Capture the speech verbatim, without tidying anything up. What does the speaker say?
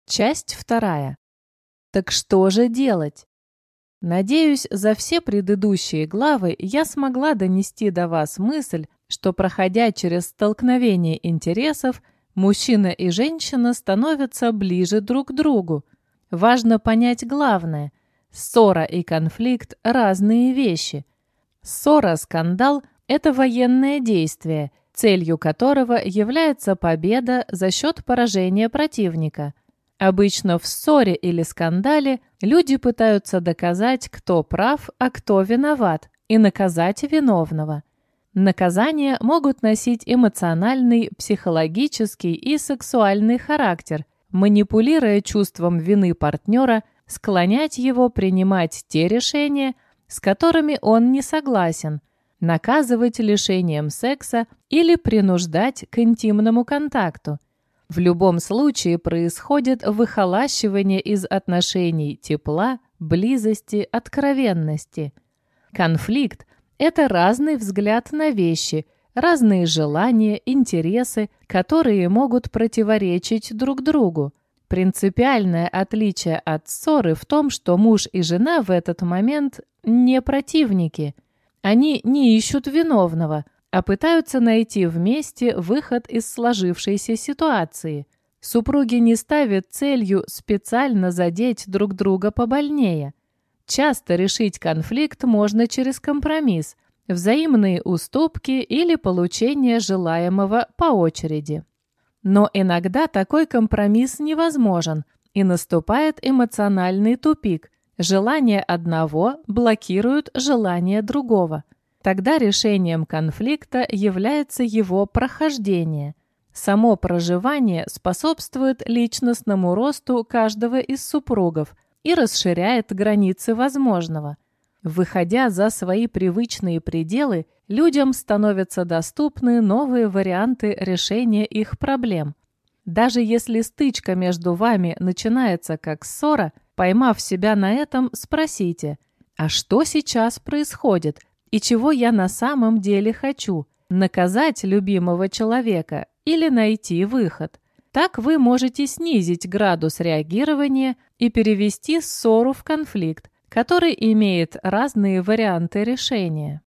Часть вторая. Так что же делать? Надеюсь, за все предыдущие главы я смогла донести до вас мысль, что, проходя через столкновение интересов, мужчина и женщина становятся ближе друг к другу. Важно понять главное: ссора и конфликт – разные вещи. Ссора-скандал – это военное действие, целью которого является победа за счет поражения противника. Обычно в ссоре или скандале люди пытаются доказать, кто прав, а кто виноват, и наказать виновного. Наказания могут носить эмоциональный, психологический и сексуальный характер, манипулируя чувством вины партнера, склонять его принимать те решения, с которыми он не согласен, наказывать лишением секса или принуждать к интимному контакту. В любом случае происходит выхолащивание из отношений тепла, близости, откровенности. Конфликт – это разный взгляд на вещи, разные желания, интересы, которые могут противоречить друг другу. Принципиальное отличие от ссоры в том, что муж и жена в этот момент не противники. Они не ищут виновного, а пытаются найти вместе выход из сложившейся ситуации. Супруги не ставят целью специально задеть друг друга побольнее. Часто решить конфликт можно через компромисс, взаимные уступки или получение желаемого по очереди. Но иногда такой компромисс невозможен, и наступает эмоциональный тупик. Желание одного блокирует желание другого. Тогда решением конфликта является его прохождение. Само проживание способствует личностному росту каждого из супругов и расширяет границы возможного. Выходя за свои привычные пределы, людям становятся доступны новые варианты решения их проблем. Даже если стычка между вами начинается как ссора, поймав себя на этом, спросите: «А что сейчас происходит? И чего я на самом деле хочу? Наказать любимого человека или найти выход?» Так вы можете снизить градус реагирования и перевести ссору в конфликт, который имеет разные варианты решения.